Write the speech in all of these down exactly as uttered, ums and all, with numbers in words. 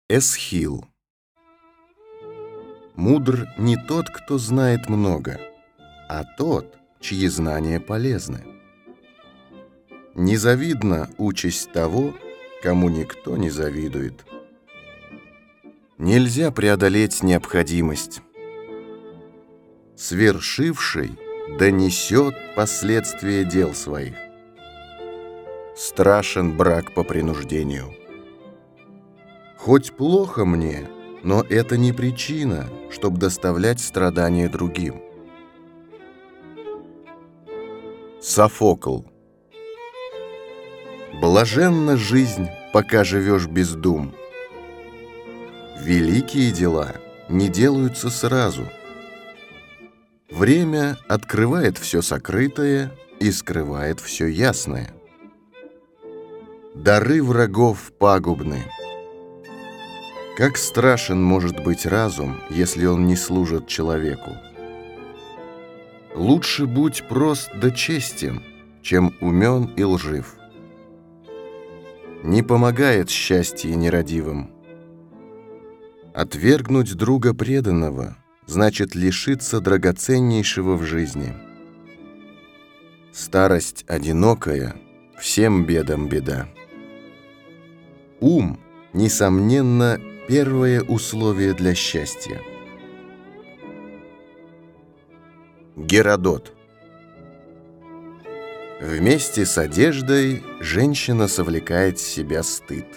Эсхил. Мудр не тот, кто знает много, а тот, чьи знания полезны. Незавидна участь того, кому никто не завидует. Нельзя преодолеть необходимость. Свершивший донесет последствия дел своих. Страшен брак по принуждению. Хоть плохо мне, но это не причина, чтобы доставлять страдания другим. Софокл. Блаженна жизнь, пока живешь без дум. Великие дела не делаются сразу. Время открывает все сокрытое и скрывает все ясное. Дары врагов пагубны. Как страшен может быть разум, если он не служит человеку? Лучше будь прост да честен, чем умен и лжив. Не помогает счастье нерадивым. Отвергнуть друга преданного значит лишиться драгоценнейшего в жизни. Старость одинокая, всем бедам беда. Ум, несомненно, первое условие для счастья. Геродот. Вместе с одеждой женщина совлекает с себя стыд.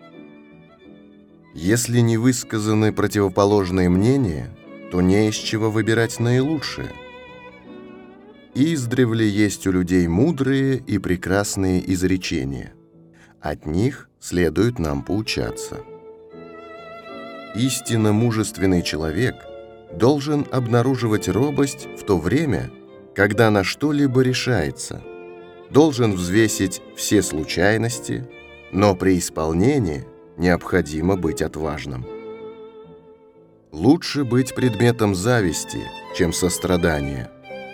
Если не высказаны противоположные мнения, то не из чего выбирать наилучшее. Издревле есть у людей мудрые и прекрасные изречения. От них следует нам поучаться. Истинно мужественный человек должен обнаруживать робость в то время, когда на что-либо решается, должен взвесить все случайности, но при исполнении необходимо быть отважным. Лучше быть предметом зависти, чем сострадания.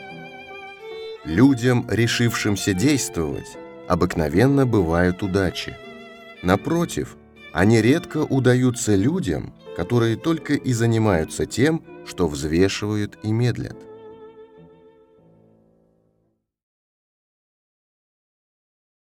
Людям, решившимся действовать, обыкновенно бывают удачи. Напротив, они редко удаются людям, которые только и занимаются тем, что взвешивают и медлят.